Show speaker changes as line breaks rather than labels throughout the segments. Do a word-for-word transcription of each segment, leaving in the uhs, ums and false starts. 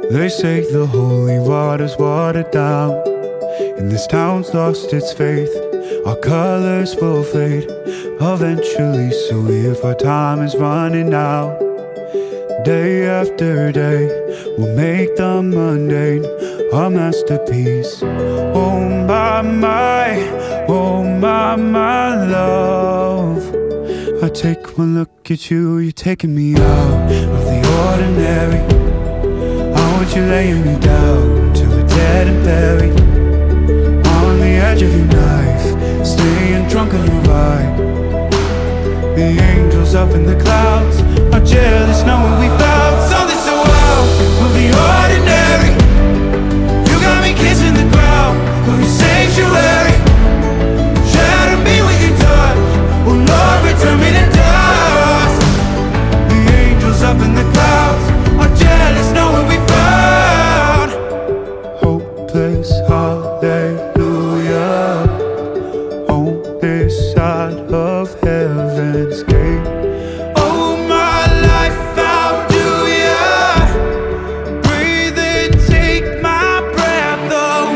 They say the holy water's watered down, and this town's lost its faith. Our colors will fade eventually, so if our time is running out, day after day, we'll make the mundane our masterpiece. Oh my, my, oh my, my love, I take one look at you, you're taking me out of the ordinary. I want you laying me down till we're dead and buried, on the edge of your knife, staying drunk on your ride. The angels up in the clouds are jealous knowing we found something so out of the ordinary. You got me kissing the ground of your sanctuary. Shatter me with your touch, oh Lord, return me to dust. The angels up in the clouds are jealous knowing we found hopeless hallelujah on this side of heaven's gate. Oh my life, how do ya breathe and take my breath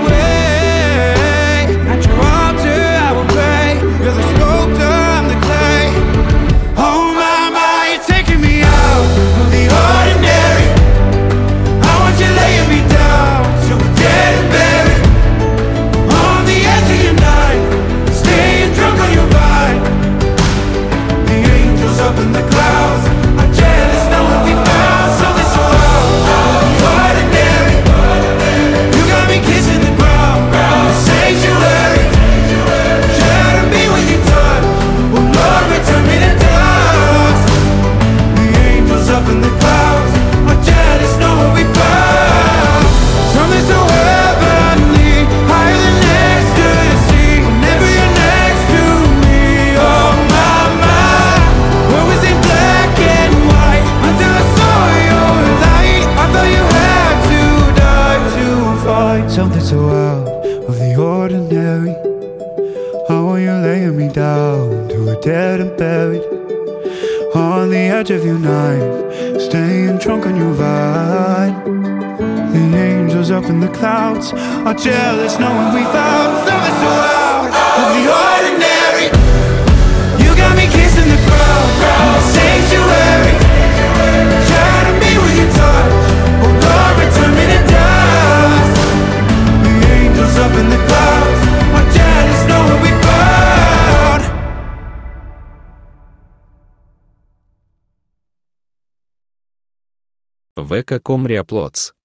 away? At your altar I will pray, you're the sculptor, I'm the clay. Oh my, my, you're taking me out of the ordinary. I want you laying me down till we're dead and buried, on the edge of your knife, staying drunk on your vine. The angels up in the clouds are jealous knowing we found something so out of the ordinary. You got me kissing the ground of the sanctuary. Shatter me with your touch, oh Lord, return me to dust. The angels up in the clouds are jealous knowing we found something so heavenly, higher than ecstasy. Whenever you're next to me, oh my, my, what was in black and white until I saw your light? I thought you had to die to find something so out of the ordinary. How are you laying me down till we're dead and buried, on the edge of your knife, staying drunk on your vine. The angels up in the clouds are jealous knowing we found something so out of the ordinary. You got me kissing the ground in the sanctuary. Shatter me with your touch, oh Lord, return me to dust. The angels up in the clouds are jealous knowing we found.
вэ ка точка ком Реаплотс